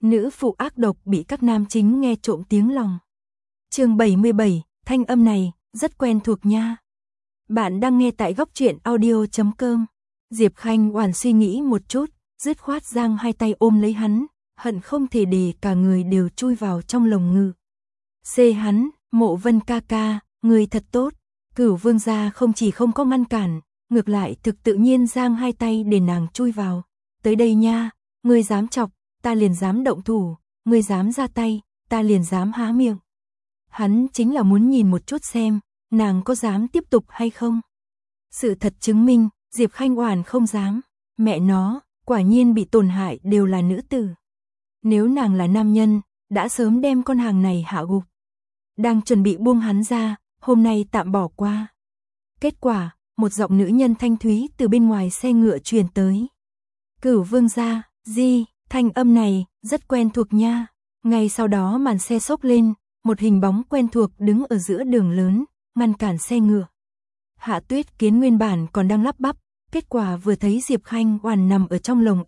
Nữ phụ ác độc bị các nam chính nghe trộm tiếng lòng. Chương 77, thanh âm này rất quen thuộc nha. Bạn đang nghe tại góc truyện audio.com. Diệp Khanh Oản suy nghĩ một chút, dứt khoát giang hai tay ôm lấy hắn, hận không thể để cả người đều chui vào trong lồng ngực. Hắn, Mộ Vân ca ca, người thật tốt. Cửu Vương gia không chỉ không có ngăn cản, ngược lại thực tự nhiên giang hai tay để nàng chui vào. Tới đây nha, ngươi dám chọc, ta liền dám động thủ, ngươi dám ra tay, ta liền dám há miệng. Hắn chính là muốn nhìn một chút xem, nàng có dám tiếp tục hay không. Sự thật chứng minh, Diệp Khanh Oản không dám. Mẹ nó, quả nhiên bị tổn hại đều là nữ tử. Nếu nàng là nam nhân, đã sớm đem con hàng này hạ gục. Đang chuẩn bị buông hắn ra, hôm nay tạm bỏ qua. Kết quả, một giọng nữ nhân thanh thúy từ bên ngoài xe ngựa truyền tới. Cửu Vương gia, thanh âm này rất quen thuộc nha. Ngay sau đó màn xe xốc lên, một hình bóng quen thuộc đứng ở giữa đường lớn, ngăn cản xe ngựa. Hạ Tuyết Kiến nguyên bản còn đang lắp bắp, kết quả vừa thấy Diệp Khanh Oản nằm ở trong lồng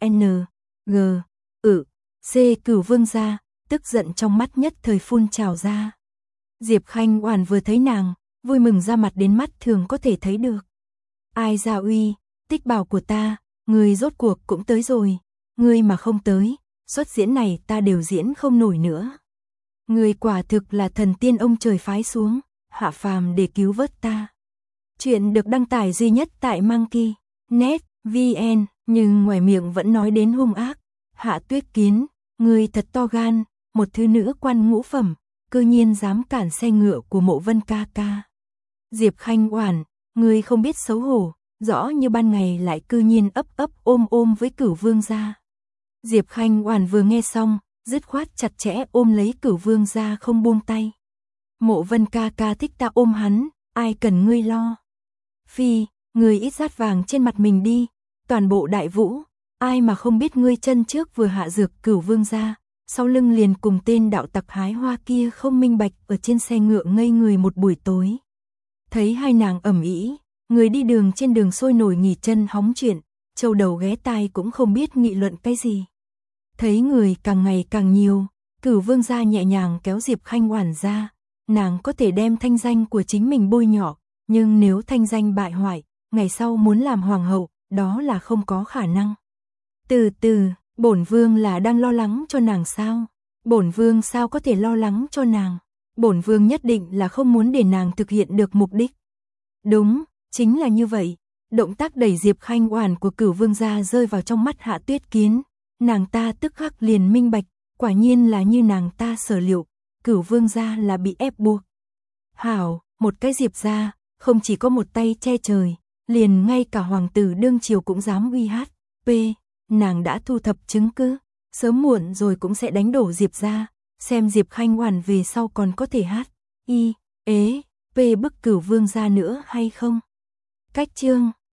Cửu Vương gia, tức giận trong mắt nhất thời phun trào ra. Diệp Khanh Oản vừa thấy nàng, vui mừng ra mặt đến mắt thường có thể thấy được. Ai gia uy, Tích Bảo của ta, người rốt cuộc cũng tới rồi, ngươi mà không tới, xuất diễn này ta đều diễn không nổi nữa. Người quả thực là thần tiên ông trời phái xuống, hạ phàm để cứu vớt ta. Chuyện được đăng tải duy nhất tại Monkey.net VN, nhưng ngoài miệng vẫn nói đến hung ác. Hạ Tuyết Kiến, người thật to gan, một thứ nữ quan ngũ phẩm, cư nhiên dám cản xe ngựa của Mộ Vân ca ca. Diệp Khanh Oản, người không biết xấu hổ, rõ như ban ngày lại cư nhiên ấp ôm với Cửu Vương gia. Diệp Khanh Oản vừa nghe xong, dứt khoát chặt chẽ ôm lấy Cửu Vương gia không buông tay. Mộ Vân ca ca thích ta ôm hắn, ai cần ngươi lo. Phi, ngươi ít dát vàng trên mặt mình đi, toàn bộ Đại Vũ, ai mà không biết ngươi chân trước vừa hạ dược Cửu Vương gia, sau lưng liền cùng tên đạo tặc hái hoa kia không minh bạch ở trên xe ngựa ngây người một buổi tối. Thấy hai nàng ầm ĩ, người đi đường trên đường sôi nổi nghỉ chân hóng chuyện, châu đầu ghé tai cũng không biết nghị luận cái gì. Thấy người càng ngày càng nhiều, Cửu Vương gia nhẹ nhàng kéo Diệp Khanh Oản ra, nàng có thể đem thanh danh của chính mình bôi nhọ, nhưng nếu thanh danh bại hoại, ngày sau muốn làm hoàng hậu, đó là không có khả năng. Từ từ, bổn vương là đang lo lắng cho nàng sao? Bổn vương sao có thể lo lắng cho nàng? Bổn vương nhất định là không muốn để nàng thực hiện được mục đích. Đúng, chính là như vậy. Động tác đẩy Diệp Khanh Oản của Cửu Vương gia rơi vào trong mắt Hạ Tuyết Kiến. Nàng ta tức khắc liền minh bạch, quả nhiên là như nàng ta sở liệu, Cửu Vương gia là bị ép buộc. Hảo, một cái Diệp gia, không chỉ có một tay che trời, liền ngay cả hoàng tử đương triều cũng dám uy hát. Nàng đã thu thập chứng cứ, sớm muộn rồi cũng sẽ đánh đổ Diệp gia, xem Diệp Khanh Oản về sau còn có thể hát bức Cửu Vương gia nữa hay không. Cách chương